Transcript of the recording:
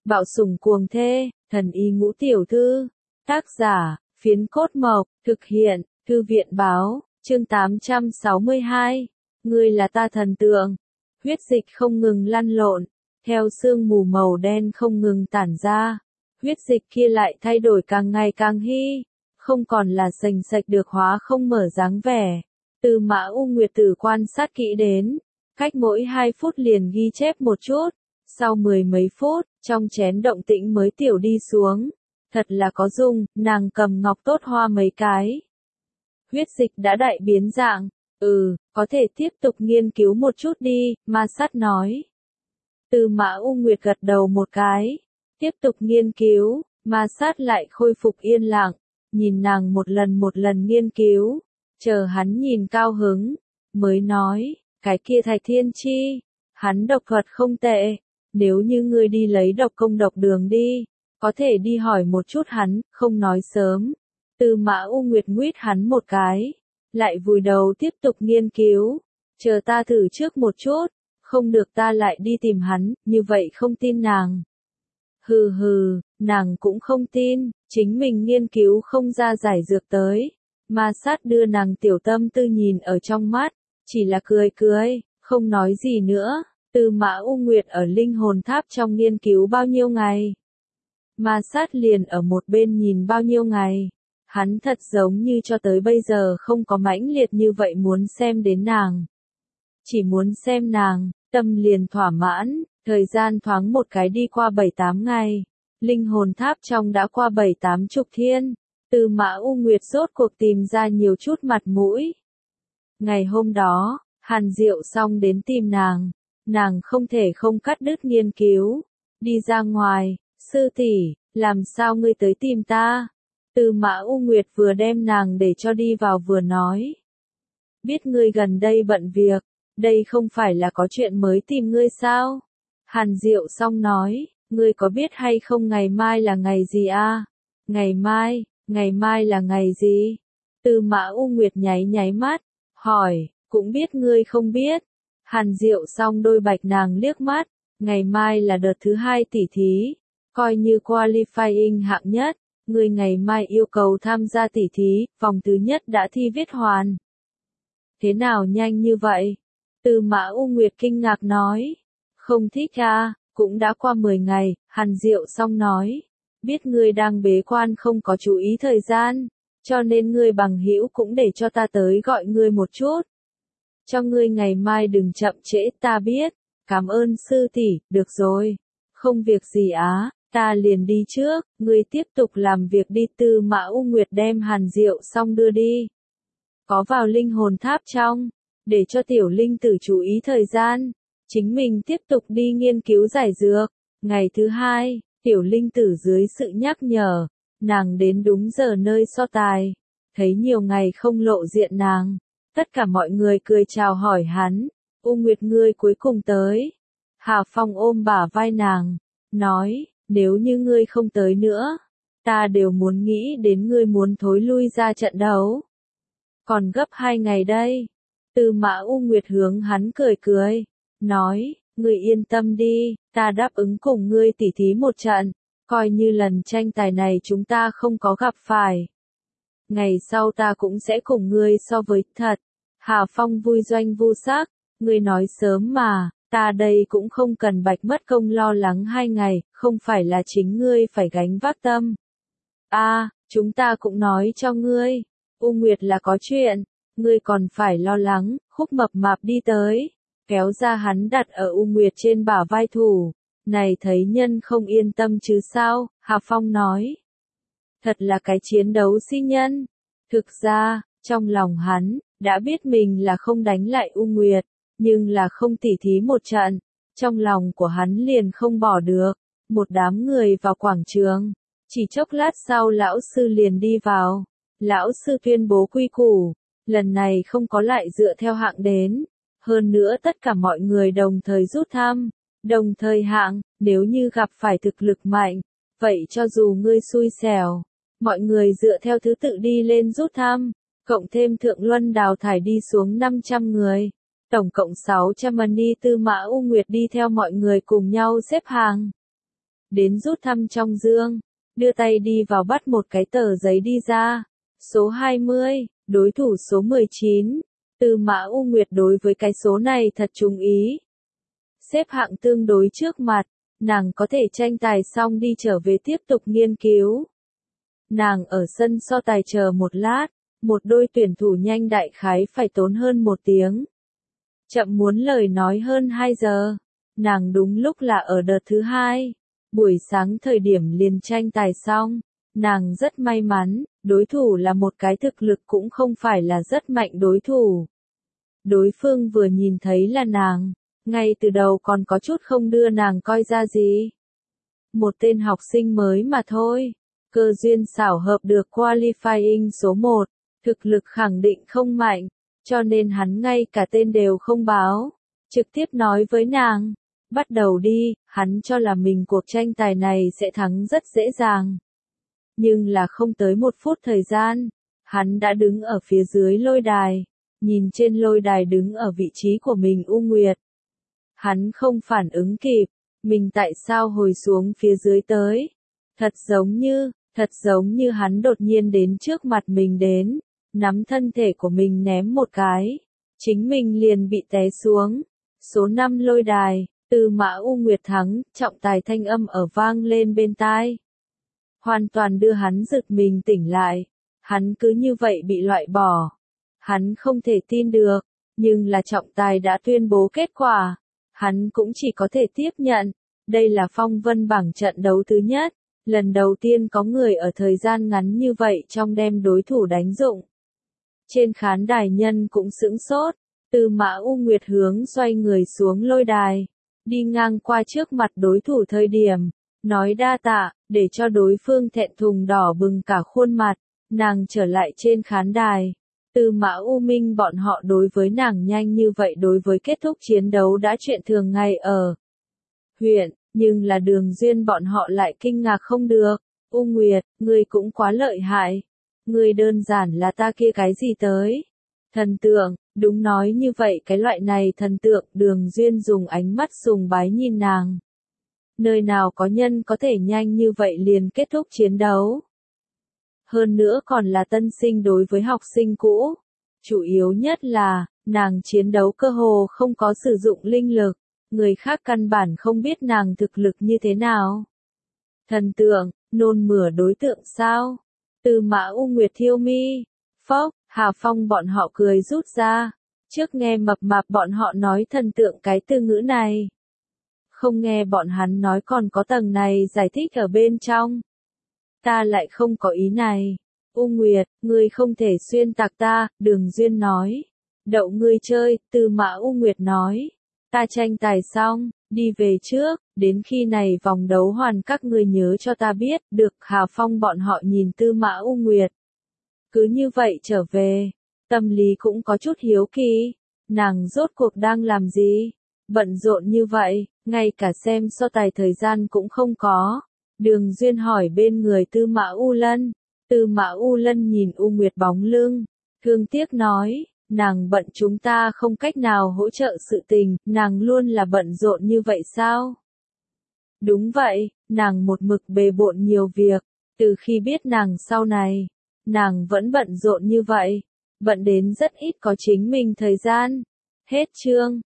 Bạo sủng cuồng thê, thần y ngũ tiểu thư. Tác giả, Phiến Cốt Mộc, thực hiện, Thư viện báo, chương 862. Ngươi là ta thần tượng. Huyết dịch không ngừng lăn lộn, theo sương mù màu đen không ngừng tản ra. Huyết dịch kia lại thay đổi càng ngày càng hy, không còn là sành sạch được hóa không mở dáng vẻ. Từ Mã U Nguyệt Tử quan sát kỹ đến, cách mỗi 2 phút liền ghi chép một chút, sau 10 mấy phút, trong chén động tĩnh mới tiểu đi xuống. Thật là có dung, nàng cầm ngọc tốt hoa mấy cái. Huyết dịch đã đại biến dạng, có thể tiếp tục nghiên cứu một chút đi, ma sát nói. Từ Mã U Nguyệt gật đầu một cái, tiếp tục nghiên cứu, ma sát lại khôi phục yên lặng, nhìn nàng một lần nghiên cứu, chờ hắn nhìn cao hứng, mới nói, cái kia Thạch Thiên Chi, hắn độc thuật không tệ, nếu như ngươi đi lấy độc công độc đường đi, có thể đi hỏi một chút hắn, không nói sớm. Từ Mã U Nguyệt nguyết hắn một cái, lại vùi đầu tiếp tục nghiên cứu, chờ ta thử trước một chút, không được ta lại đi tìm hắn, như vậy không tin nàng. Hừ hừ, nàng cũng không tin, chính mình nghiên cứu không ra giải dược tới. Ma sát đưa nàng tiểu tâm tư nhìn ở trong mắt, chỉ là cười cười, không nói gì nữa. Từ Mã U Nguyệt ở linh hồn tháp trong nghiên cứu bao nhiêu ngày. Ma sát liền ở một bên nhìn bao nhiêu ngày. Hắn thật giống như cho tới bây giờ không có mãnh liệt như vậy muốn xem đến nàng. Chỉ muốn xem nàng, tâm liền thỏa mãn, thời gian thoáng một cái đi qua 7-8 ngày. Linh hồn tháp trong đã qua 7-8 chục thiên. Từ Mã U Nguyệt rốt cuộc tìm ra nhiều chút mặt mũi. Ngày hôm đó, Hàn Diệu xong đến tìm nàng không thể không cắt đứt nghiên cứu. Đi ra ngoài, sư tỷ, làm sao ngươi tới tìm ta? Từ Mã U Nguyệt vừa đem nàng để cho đi vào vừa nói. Biết ngươi gần đây bận việc, đây không phải là có chuyện mới tìm ngươi sao? Hàn Diệu xong nói, ngươi có biết hay không ngày mai là ngày gì à? Ngày mai là ngày gì? Từ Mã U Nguyệt nháy mắt, hỏi, cũng biết ngươi không biết. Hàn Diệu xong đôi bạch nàng liếc mắt, ngày mai là đợt thứ 2 tỉ thí, coi như qualifying hạng nhất, ngươi ngày mai yêu cầu tham gia tỉ thí, vòng thứ nhất đã thi viết hoàn. Thế nào nhanh như vậy? Từ Mã U Nguyệt kinh ngạc nói, không thích à, cũng đã qua 10 ngày, Hàn Diệu xong nói, biết ngươi đang bế quan không có chú ý thời gian, cho nên ngươi bằng hữu cũng để cho ta tới gọi ngươi một chút. Cho ngươi ngày mai đừng chậm trễ, ta biết. Cảm ơn sư tỷ, được rồi. Không việc gì á, ta liền đi trước, ngươi tiếp tục làm việc đi. Từ Mã U Nguyệt đem Hàn Diệu xong đưa đi. Có vào linh hồn tháp trong, để cho tiểu linh tử chú ý thời gian. Chính mình tiếp tục đi nghiên cứu giải dược. Ngày thứ 2, tiểu linh tử dưới sự nhắc nhở, nàng đến đúng giờ nơi so tài. Thấy nhiều ngày không lộ diện nàng. Tất cả mọi người cười chào hỏi hắn, U Nguyệt ngươi cuối cùng tới. Hà Phong ôm bả vai nàng, nói, nếu như ngươi không tới nữa, ta đều muốn nghĩ đến ngươi muốn thối lui ra trận đấu. Còn gấp 2 ngày đây. Từ Mã U Nguyệt hướng hắn cười, nói, ngươi yên tâm đi, ta đáp ứng cùng ngươi tỉ thí một trận, coi như lần tranh tài này chúng ta không có gặp phải. Ngày sau ta cũng sẽ cùng ngươi so với thật. Hà Phong vui doanh vu sắc, ngươi nói sớm mà, ta đây cũng không cần bạch mất công lo lắng 2 ngày, không phải là chính ngươi phải gánh vác tâm. Chúng ta cũng nói cho ngươi, U Nguyệt là có chuyện, ngươi còn phải lo lắng. Khúc Mập Mạp đi tới, kéo ra hắn đặt ở U Nguyệt trên bả vai thủ, này thấy nhân không yên tâm chứ sao, Hà Phong nói. Thật là cái chiến đấu si nhân. Thực ra, trong lòng hắn, đã biết mình là không đánh lại U Nguyệt, nhưng là không tỉ thí một trận, trong lòng của hắn liền không bỏ được. Một đám người vào quảng trường, chỉ chốc lát sau lão sư liền đi vào. Lão sư tuyên bố quy củ, lần này không có lại dựa theo hạng đến, hơn nữa tất cả mọi người đồng thời rút thăm, đồng thời hạng, nếu như gặp phải thực lực mạnh, vậy cho dù ngươi xui xẻo, mọi người dựa theo thứ tự đi lên rút thăm. Cộng thêm thượng luân đào thải đi xuống 500 người. Tổng cộng 600 money. Từ Mã U Nguyệt đi theo mọi người cùng nhau xếp hàng. đến rút thăm trong dương, đưa tay đi vào bắt một cái tờ giấy đi ra. Số 20, đối thủ số 19. Tư Mã U Nguyệt đối với cái số này thật chú ý. Xếp hạng tương đối trước mặt, nàng có thể tranh tài xong đi trở về tiếp tục nghiên cứu. Nàng ở sân so tài chờ một lát, một đôi tuyển thủ nhanh đại khái phải tốn hơn 1 tiếng. Chậm muốn lời nói hơn 2 giờ. Nàng đúng lúc là ở đợt thứ 2. Buổi sáng thời điểm liền tranh tài xong. Nàng rất may mắn, đối thủ là một cái thực lực cũng không phải là rất mạnh đối thủ. Đối phương vừa nhìn thấy là nàng, ngay từ đầu còn có chút không đưa nàng coi ra gì. Một tên học sinh mới mà thôi. Cơ duyên xảo hợp được qualifying số 1, thực lực khẳng định không mạnh, cho nên hắn ngay cả tên đều không báo, trực tiếp nói với nàng, bắt đầu đi, hắn cho là mình cuộc tranh tài này sẽ thắng rất dễ dàng. Nhưng là không tới 1 phút thời gian, hắn đã đứng ở phía dưới lôi đài, nhìn trên lôi đài đứng ở vị trí của mình U Nguyệt. Hắn không phản ứng kịp, mình tại sao hồi xuống phía dưới tới. Thật giống như hắn đột nhiên đến trước mặt mình đến, nắm thân thể của mình ném một cái, chính mình liền bị té xuống. Số 5 lôi đài, Tư Mã U Nguyệt thắng, trọng tài thanh âm ở vang lên bên tai. Hoàn toàn đưa hắn giật mình tỉnh lại, hắn cứ như vậy bị loại bỏ. Hắn không thể tin được, nhưng là trọng tài đã tuyên bố kết quả, hắn cũng chỉ có thể tiếp nhận. Đây là phong vân bảng trận đấu thứ nhất. Lần đầu tiên có người ở thời gian ngắn như vậy trong đem đối thủ đánh dụng. Trên khán đài nhân cũng sững sốt, Tư Mã U Nguyệt hướng xoay người xuống lôi đài, đi ngang qua trước mặt đối thủ thời điểm, nói đa tạ, để cho đối phương thẹn thùng đỏ bừng cả khuôn mặt, nàng trở lại trên khán đài. Tư Mã U Minh bọn họ đối với nàng nhanh như vậy đối với kết thúc chiến đấu đã chuyện thường ngày ở huyện. Nhưng là Đường Duyên bọn họ lại kinh ngạc không được. U Nguyệt, ngươi cũng quá lợi hại. Ngươi đơn giản là ta kia cái gì tới. Thần tượng, đúng nói như vậy cái loại này thần tượng. Đường Duyên dùng ánh mắt sùng bái nhìn nàng. Nơi nào có nhân có thể nhanh như vậy liền kết thúc chiến đấu. Hơn nữa còn là tân sinh đối với học sinh cũ. Chủ yếu nhất là, nàng chiến đấu cơ hồ không có sử dụng linh lực. Người khác căn bản không biết nàng thực lực như thế nào. Thần tượng, nôn mửa đối tượng sao? Tư Mã U Nguyệt thiêu mi. Phốc, Hà Phong bọn họ cười rút ra. Trước nghe mập mạp bọn họ nói thần tượng cái từ ngữ này. Không nghe bọn hắn nói còn có tầng này giải thích ở bên trong. Ta lại không có ý này. U Nguyệt, ngươi không thể xuyên tạc ta, Đường Duyên nói. Đậu ngươi chơi, Tư Mã U Nguyệt nói. Ta tranh tài xong, đi về trước, đến khi này vòng đấu hoàn các ngươi nhớ cho ta biết, được. Hà Phong bọn họ nhìn Tư Mã U Nguyệt. Cứ như vậy trở về, tâm lý cũng có chút hiếu kỳ, nàng rốt cuộc đang làm gì? Bận rộn như vậy, ngay cả xem so tài thời gian cũng không có. Đường Duyên hỏi bên người Tư Mã U Lân. Tư Mã U Lân nhìn U Nguyệt bóng lưng, thương tiếc nói. Nàng bận chúng ta không cách nào hỗ trợ sự tình, nàng luôn là bận rộn như vậy sao? Đúng vậy, nàng một mực bề bộn nhiều việc, từ khi biết nàng sau này, nàng vẫn bận rộn như vậy, bận đến rất ít có chính mình thời gian. Hết chương.